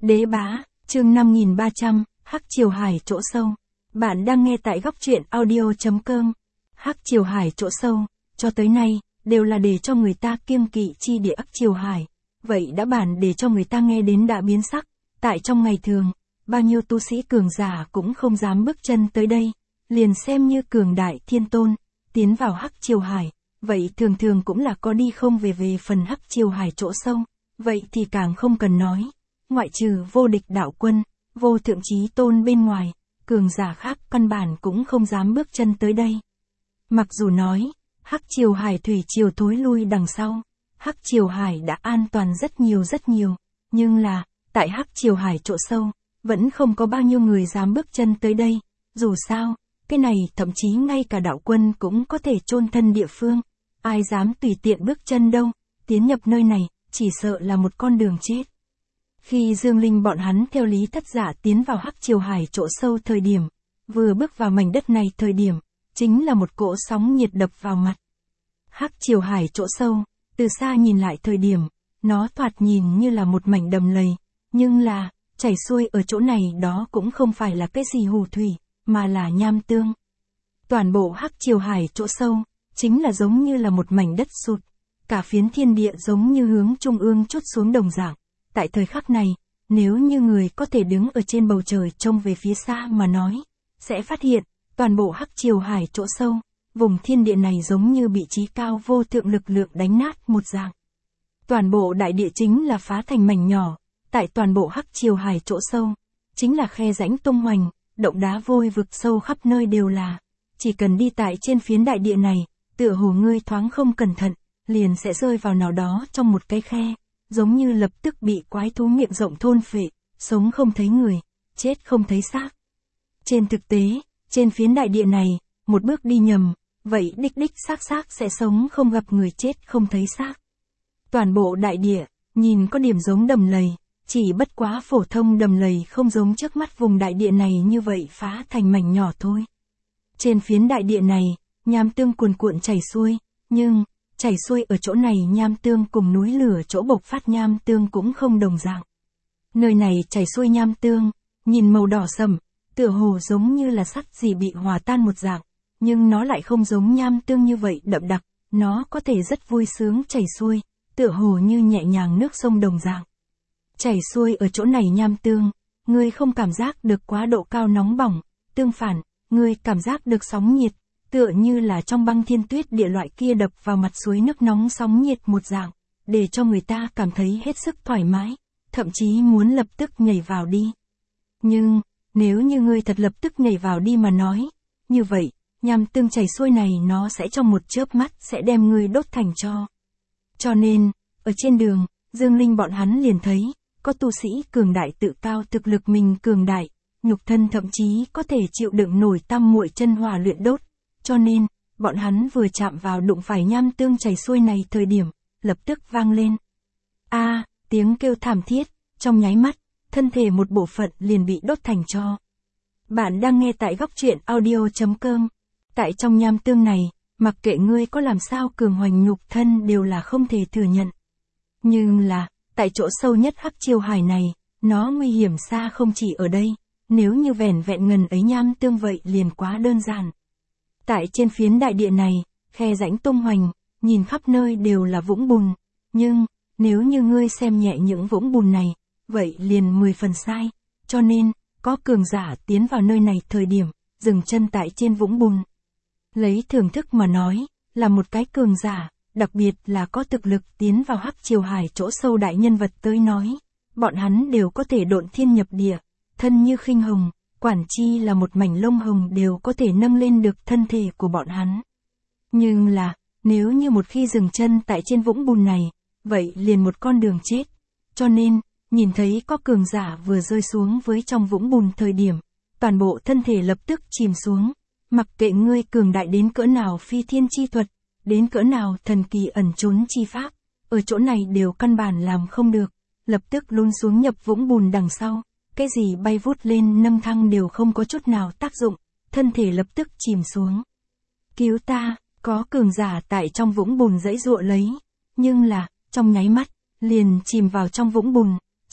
Đế bá, chương 5300, Hắc Triều Hải chỗ sâu. Bạn đang nghe tại góc truyện audio.com. Hắc Triều Hải chỗ sâu, cho tới nay, đều là để cho người ta kiêng kỵ chi địa Hắc Triều Hải. Vậy đã bản để cho người ta nghe đến đã biến sắc. Tại trong ngày thường, bao nhiêu tu sĩ cường giả cũng không dám bước chân tới đây. Liền xem như cường đại thiên tôn, tiến vào Hắc Triều Hải. Vậy thường thường cũng là có đi không về phần Hắc Triều Hải chỗ sâu. Vậy thì càng không cần nói. Ngoại trừ vô địch đạo quân, vô thượng chí tôn bên ngoài, cường giả khác căn bản cũng không dám bước chân tới đây. Mặc dù nói, Hắc Triều Hải thủy triều thối lui đằng sau, Hắc Triều Hải đã an toàn rất nhiều, nhưng là, tại Hắc Triều Hải chỗ sâu, vẫn không có bao nhiêu người dám bước chân tới đây. Dù sao, cái này thậm chí ngay cả đạo quân cũng có thể chôn thân địa phương, ai dám tùy tiện bước chân đâu, tiến nhập nơi này, chỉ sợ là một con đường chết. Khi Dương Linh bọn hắn theo Lý Thất Giả tiến vào Hắc Triều Hải chỗ sâu thời điểm, vừa bước vào mảnh đất này thời điểm, chính là một cỗ sóng nhiệt đập vào mặt. Hắc Triều Hải chỗ sâu, từ xa nhìn lại thời điểm, nó thoạt nhìn như là một mảnh đầm lầy, nhưng là, chảy xuôi ở chỗ này đó cũng không phải là cái gì hù thủy, mà là nham tương. Toàn bộ Hắc Triều Hải chỗ sâu, chính là giống như là một mảnh đất sụt, cả phiến thiên địa giống như hướng trung ương trút xuống đồng dạng. Tại thời khắc này, nếu như người có thể đứng ở trên bầu trời trông về phía xa mà nói, sẽ phát hiện, toàn bộ Hắc Triều Hải chỗ sâu, vùng thiên địa này giống như bị chí cao vô thượng lực lượng đánh nát một dạng. Toàn bộ đại địa chính là phá thành mảnh nhỏ, tại toàn bộ Hắc Triều Hải chỗ sâu, chính là khe rãnh tung hoành, động đá vôi vực sâu khắp nơi đều là. Chỉ cần đi tại trên phiến đại địa này, tựa hồ ngươi thoáng không cẩn thận, liền sẽ rơi vào nào đó trong một cái khe. Giống như lập tức bị quái thú miệng rộng thôn phệ, sống không thấy người, chết không thấy xác. Trên thực tế, trên phiến đại địa này, một bước đi nhầm, vậy đích xác sẽ sống không gặp người chết không thấy xác. Toàn bộ đại địa, nhìn có điểm giống đầm lầy, chỉ bất quá phổ thông đầm lầy không giống trước mắt vùng đại địa này như vậy phá thành mảnh nhỏ thôi. Trên phiến đại địa này, nham tương cuồn cuộn chảy xuôi, nhưng chảy xuôi ở chỗ này nham tương cùng núi lửa chỗ bộc phát nham tương cũng không đồng dạng. Nơi này chảy xuôi nham tương, nhìn màu đỏ sẫm, tựa hồ giống như là sắt gì bị hòa tan một dạng, nhưng nó lại không giống nham tương như vậy đậm đặc, nó có thể rất vui sướng chảy xuôi, tựa hồ như nhẹ nhàng nước sông đồng dạng. Chảy xuôi ở chỗ này nham tương, ngươi không cảm giác được quá độ cao nóng bỏng, tương phản, ngươi cảm giác được sóng nhiệt. Tựa như là trong băng thiên tuyết địa loại kia đập vào mặt suối nước nóng sóng nhiệt một dạng, để cho người ta cảm thấy hết sức thoải mái, thậm chí muốn lập tức nhảy vào đi. Nhưng, nếu như ngươi thật lập tức nhảy vào đi mà nói, như vậy, nham tương chảy xuôi này nó sẽ trong một chớp mắt sẽ đem ngươi đốt thành tro. Cho nên, ở trên đường, Dương Linh bọn hắn liền thấy, có tu sĩ cường đại tự cao thực lực mình cường đại, nhục thân thậm chí có thể chịu đựng nổi tam muội chân hỏa luyện đốt. Cho nên, bọn hắn vừa chạm vào đụng phải nham tương chảy xuôi này thời điểm, lập tức vang lên. Tiếng kêu thảm thiết, trong nháy mắt, thân thể một bộ phận liền bị đốt thành tro. Bạn đang nghe tại góc truyện audio.com. Tại trong nham tương này, mặc kệ ngươi có làm sao cường hoành nhục thân đều là không thể thừa nhận. Nhưng là, tại chỗ sâu nhất Hắc Triều Hải này, nó nguy hiểm xa không chỉ ở đây, nếu như vẻn vẹn ngần ấy nham tương vậy liền quá đơn giản. Tại trên phiến đại địa này, khe rãnh tung hoành, nhìn khắp nơi đều là vũng bùn, nhưng, nếu như ngươi xem nhẹ những vũng bùn này, vậy liền 10 phần sai, cho nên, có cường giả tiến vào nơi này thời điểm, dừng chân tại trên vũng bùn. Lấy thưởng thức mà nói, là một cái cường giả, đặc biệt là có thực lực tiến vào Hắc Triều Hải chỗ sâu đại nhân vật tới nói, bọn hắn đều có thể độn thiên nhập địa, thân như khinh hồng. Quản chi là một mảnh lông hồng đều có thể nâng lên được thân thể của bọn hắn. Nhưng là, nếu như một khi dừng chân tại trên vũng bùn này, vậy liền một con đường chết. Cho nên, nhìn thấy có cường giả vừa rơi xuống với trong vũng bùn thời điểm, toàn bộ thân thể lập tức chìm xuống. Mặc kệ ngươi cường đại đến cỡ nào phi thiên chi thuật, đến cỡ nào thần kỳ ẩn trốn chi pháp, ở chỗ này đều căn bản làm không được, lập tức lún xuống nhập vũng bùn đằng sau. Cái gì bay vút lên nâng thăng đều không có chút nào tác dụng, thân thể lập tức chìm xuống. Cứu ta, có cường giả tại trong vũng bùn giãy giụa lấy, nhưng là, trong nháy mắt, liền chìm vào trong vũng bùn,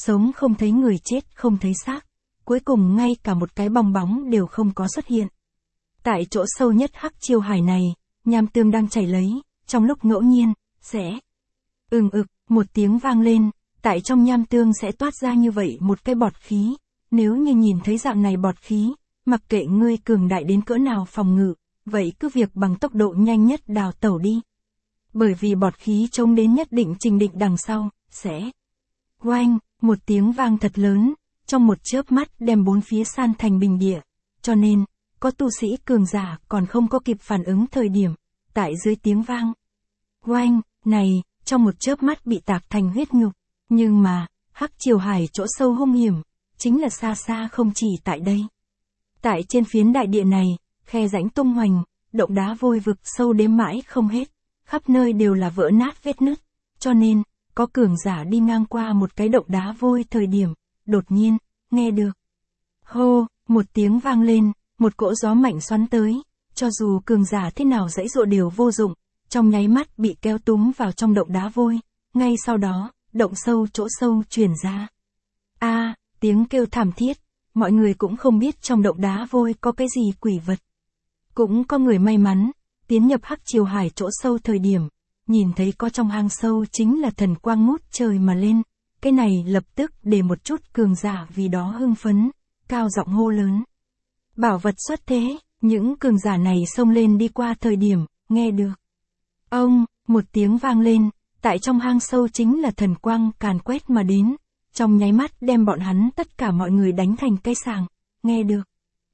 sống không thấy người, chết không thấy xác, cuối cùng ngay cả một cái bong bóng đều không có xuất hiện. Tại chỗ sâu nhất Hắc Triều Hải này, nham tương đang chảy lấy, trong lúc ngẫu nhiên, sẽ một tiếng vang lên, tại trong nham tương sẽ toát ra như vậy một cái bọt khí, nếu như nhìn thấy dạng này bọt khí, mặc kệ ngươi cường đại đến cỡ nào phòng ngự, vậy cứ việc bằng tốc độ nhanh nhất đào tẩu đi. Bởi vì bọt khí chống đến nhất định trình định đằng sau, sẽ oanh, một tiếng vang thật lớn, trong một chớp mắt đem bốn phía san thành bình địa, cho nên, có tu sĩ cường giả còn không có kịp phản ứng thời điểm, tại dưới tiếng vang oanh này, trong một chớp mắt bị tạc thành huyết nhục, nhưng mà, Hắc Triều Hải chỗ sâu hung hiểm, chính là xa xa không chỉ tại đây. Tại trên phiến đại địa này, khe rãnh tung hoành, động đá vôi vực sâu đếm mãi không hết, khắp nơi đều là vỡ nát vết nứt, cho nên, có cường giả đi ngang qua một cái động đá vôi thời điểm, đột nhiên, nghe được. Hô, một tiếng vang lên, một cỗ gió mạnh xoắn tới, cho dù cường giả thế nào giãy giụa đều vô dụng, trong nháy mắt bị kéo túm vào trong động đá vôi, ngay sau đó, động sâu chỗ sâu truyền ra. Tiếng kêu thảm thiết, mọi người cũng không biết trong động đá vôi có cái gì quỷ vật. Cũng có người may mắn, tiến nhập Hắc Triều Hải chỗ sâu thời điểm, nhìn thấy có trong hang sâu chính là thần quang ngút trời mà lên, cái này lập tức để một chút cường giả vì đó hưng phấn, cao giọng hô lớn. Bảo vật xuất thế, những cường giả này xông lên đi qua thời điểm, nghe được. Một tiếng vang lên, tại trong hang sâu chính là thần quang càn quét mà đến, trong nháy mắt đem bọn hắn tất cả mọi người đánh thành cây sàng, nghe được.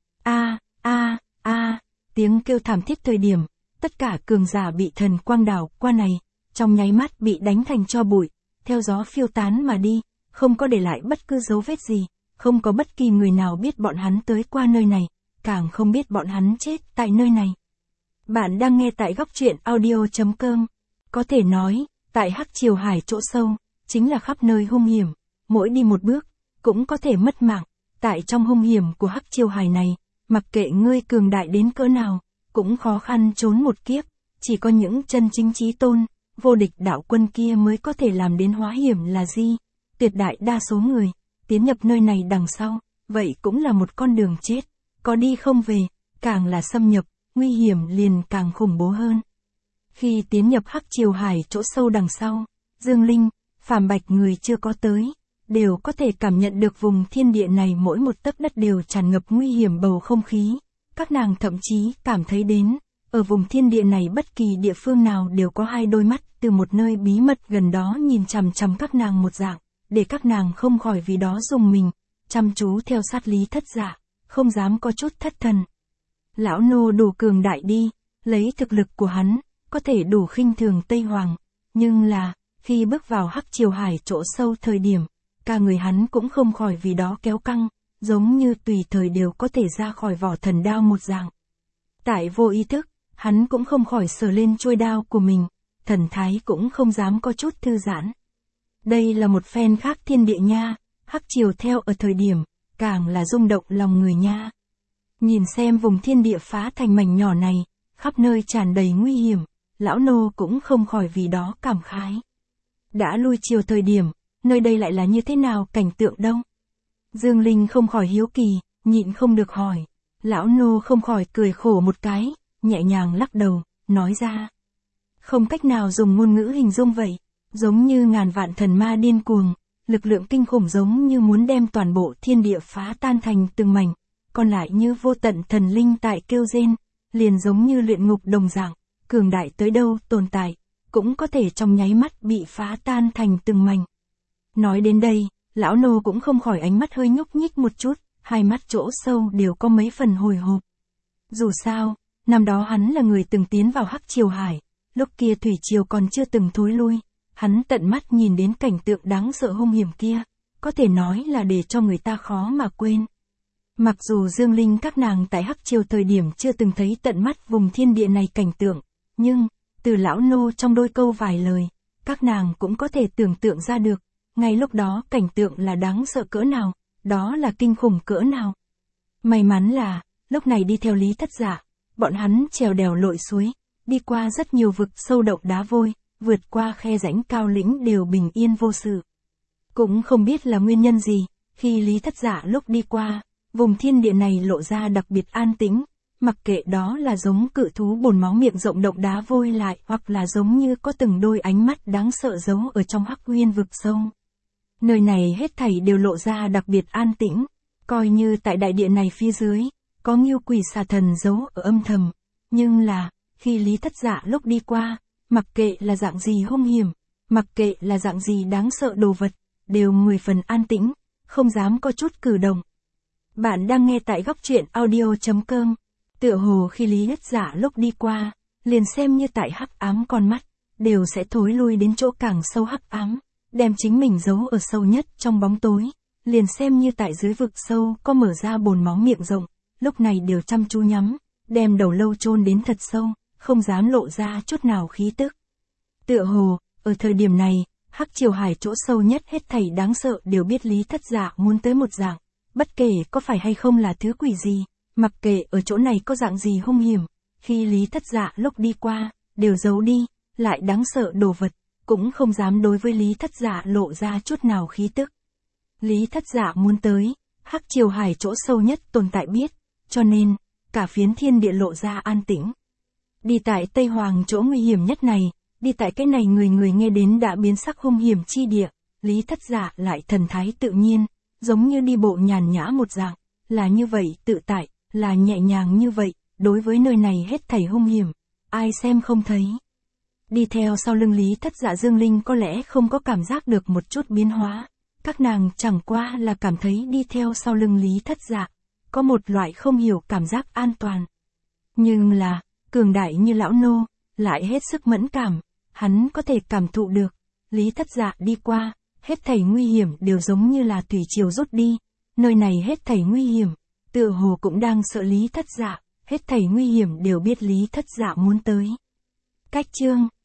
Tiếng kêu thảm thiết thời điểm, tất cả cường giả bị thần quang đảo qua này, trong nháy mắt bị đánh thành tro bụi, theo gió phiêu tán mà đi, không có để lại bất cứ dấu vết gì, không có bất kỳ người nào biết bọn hắn tới qua nơi này, càng không biết bọn hắn chết tại nơi này. Bạn đang nghe tại Góc Truyện Audio.com. Có thể nói, tại Hắc Triều Hải chỗ sâu, chính là khắp nơi hung hiểm, mỗi đi một bước, cũng có thể mất mạng. Tại trong hung hiểm của Hắc Triều Hải này, mặc kệ ngươi cường đại đến cỡ nào, cũng khó khăn trốn một kiếp, chỉ có những chân chính chí tôn, vô địch đạo quân kia mới có thể làm đến hóa hiểm là gì. Tuyệt đại đa số người, tiến nhập nơi này đằng sau, vậy cũng là một con đường chết, có đi không về, càng là xâm nhập, nguy hiểm liền càng khủng bố hơn. Khi tiến nhập Hắc Triều Hải chỗ sâu đằng sau, Dương Linh, Phàm Bạch người chưa có tới, đều có thể cảm nhận được vùng thiên địa này mỗi một tấc đất đều tràn ngập nguy hiểm bầu không khí. Các nàng thậm chí cảm thấy đến, ở vùng thiên địa này bất kỳ địa phương nào đều có hai đôi mắt từ một nơi bí mật gần đó nhìn chằm chằm các nàng một dạng, để các nàng không khỏi vì đó rùng mình, chăm chú theo sát Lý Thất Dạ, không dám có chút thất thần. Lão nô đủ cường đại đi, lấy thực lực của hắn, có thể đủ khinh thường Tây Hoàng, nhưng là, khi bước vào Hắc Triều Hải chỗ sâu thời điểm, cả người hắn cũng không khỏi vì đó kéo căng, giống như tùy thời đều có thể ra khỏi vỏ thần đao một dạng. Tại vô ý thức, hắn cũng không khỏi sờ lên chuôi đao của mình, thần thái cũng không dám có chút thư giãn. Đây là một phen khác thiên địa nha, Hắc Triều theo ở thời điểm, càng là rung động lòng người nha. Nhìn xem vùng thiên địa phá thành mảnh nhỏ này, khắp nơi tràn đầy nguy hiểm, lão nô cũng không khỏi vì đó cảm khái. Đã lui chiều thời điểm, nơi đây lại là như thế nào cảnh tượng đâu? Dương Linh không khỏi hiếu kỳ, nhịn không được hỏi. Lão nô không khỏi cười khổ một cái, nhẹ nhàng lắc đầu, nói ra. Không cách nào dùng ngôn ngữ hình dung vậy, giống như ngàn vạn thần ma điên cuồng, lực lượng kinh khủng giống như muốn đem toàn bộ thiên địa phá tan thành từng mảnh, còn lại như vô tận thần linh tại kêu rên, liền giống như luyện ngục đồng dạng, cường đại tới đâu tồn tại, cũng có thể trong nháy mắt bị phá tan thành từng mảnh. Nói đến đây, lão nô cũng không khỏi ánh mắt hơi nhúc nhích một chút, hai mắt chỗ sâu đều có mấy phần hồi hộp. Dù sao, năm đó hắn là người từng tiến vào Hắc Triều Hải, lúc kia thủy triều còn chưa từng thối lui, hắn tận mắt nhìn đến cảnh tượng đáng sợ hung hiểm kia, có thể nói là để cho người ta khó mà quên. Mặc dù Dương Linh các nàng tại Hắc Triều thời điểm chưa từng thấy tận mắt vùng thiên địa này cảnh tượng, nhưng, từ lão nô trong đôi câu vài lời, các nàng cũng có thể tưởng tượng ra được, ngay lúc đó cảnh tượng là đáng sợ cỡ nào, đó là kinh khủng cỡ nào. May mắn là, lúc này đi theo Lý Thất Dạ, bọn hắn trèo đèo lội suối, đi qua rất nhiều vực sâu động đá vôi, vượt qua khe rãnh cao lĩnh đều bình yên vô sự. Cũng không biết là nguyên nhân gì, khi Lý Thất Dạ lúc đi qua, vùng thiên địa này lộ ra đặc biệt an tĩnh, mặc kệ đó là giống cự thú bồn máu miệng rộng động đá vôi lại hoặc là giống như có từng đôi ánh mắt đáng sợ giấu ở trong hắc nguyên vực sâu. Nơi này hết thảy đều lộ ra đặc biệt an tĩnh, coi như tại đại địa này phía dưới, có Ngưu Quỷ Xà Thần giấu ở âm thầm, nhưng là, khi Lý Thất Dạ lúc đi qua, mặc kệ là dạng gì hung hiểm, mặc kệ là dạng gì đáng sợ đồ vật, đều 10 phần an tĩnh, không dám có chút cử động. Bạn đang nghe tại góc truyện audio.com. Tựa hồ khi Lý Thất Dạ lúc đi qua, liền xem như tại hắc ám con mắt, đều sẽ thối lui đến chỗ càng sâu hắc ám, đem chính mình giấu ở sâu nhất trong bóng tối, liền xem như tại dưới vực sâu có mở ra bồn máu miệng rộng, lúc này đều chăm chú nhắm, đem đầu lâu chôn đến thật sâu, không dám lộ ra chút nào khí tức. Tựa hồ, ở thời điểm này, hắc triều hải chỗ sâu nhất hết thảy đáng sợ đều biết Lý Thất Dạ muốn tới một dạng, bất kể có phải hay không là thứ quỷ gì, mặc kệ ở chỗ này có dạng gì hung hiểm, khi Lý Thất Dạ lúc đi qua, đều giấu đi, lại đáng sợ đồ vật, cũng không dám đối với Lý Thất Dạ lộ ra chút nào khí tức. Lý Thất Dạ muốn tới, hắc triều hải chỗ sâu nhất tồn tại biết, cho nên, cả phiến thiên địa lộ ra an tĩnh. Đi tại Tây Hoàng chỗ nguy hiểm nhất này, đi tại cái này người người nghe đến đã biến sắc hung hiểm chi địa, Lý Thất Dạ lại thần thái tự nhiên, giống như đi bộ nhàn nhã một dạng, là như vậy tự tại, là nhẹ nhàng như vậy, đối với nơi này hết thảy hung hiểm, ai xem không thấy. Đi theo sau lưng Lý Thất Dạ Dương Linh có lẽ không có cảm giác được một chút biến hóa, các nàng chẳng qua là cảm thấy đi theo sau lưng Lý Thất Dạ, có một loại không hiểu cảm giác an toàn. Nhưng là, cường đại như lão nô, lại hết sức mẫn cảm, hắn có thể cảm thụ được, Lý Thất Dạ đi qua, hết thảy nguy hiểm đều giống như là thủy triều rút đi, nơi này hết thảy nguy hiểm, tựa hồ cũng đang sợ Lý Thất Dạ, hết thảy nguy hiểm đều biết Lý Thất Dạ muốn tới. Cách chương